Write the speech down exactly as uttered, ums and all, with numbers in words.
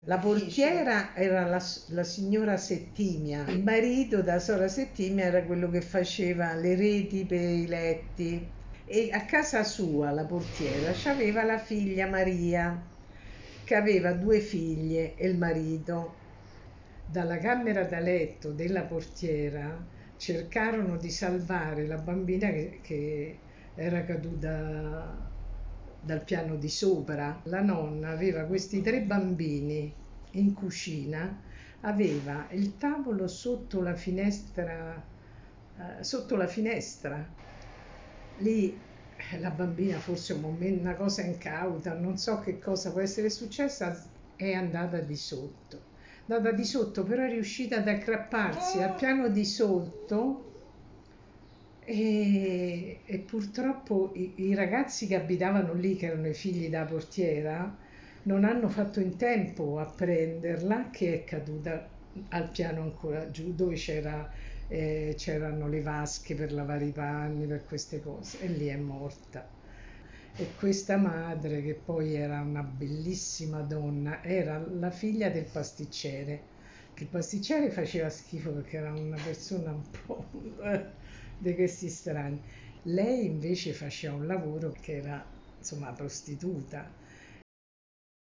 La portiera era la, la signora Settimia, il marito da Sora Settimia era quello che faceva le reti per i letti, e a casa sua la portiera c'aveva la figlia Maria, che aveva due figlie e il marito. Dalla camera da letto della portiera cercarono di salvare la bambina che, che era caduta dal piano di sopra. La nonna aveva questi tre bambini in cucina, aveva il tavolo sotto la finestra, eh, sotto la finestra. Lì eh, la bambina, forse un momento, una cosa incauta, non so che cosa può essere successa, è andata di sotto. È andata di sotto, però è riuscita ad aggrapparsi al piano di sotto. E, e purtroppo i, i ragazzi che abitavano lì, che erano i figli della portiera, non hanno fatto in tempo a prenderla, che è caduta al piano ancora giù, dove c'era, eh, c'erano le vasche per lavare i panni, per queste cose, e lì è morta. E questa madre, che poi era una bellissima donna, era la figlia del pasticcere, che il pasticcere faceva schifo perché era una persona un po' di questi strani. Lei invece faceva un lavoro che era, insomma, prostituta,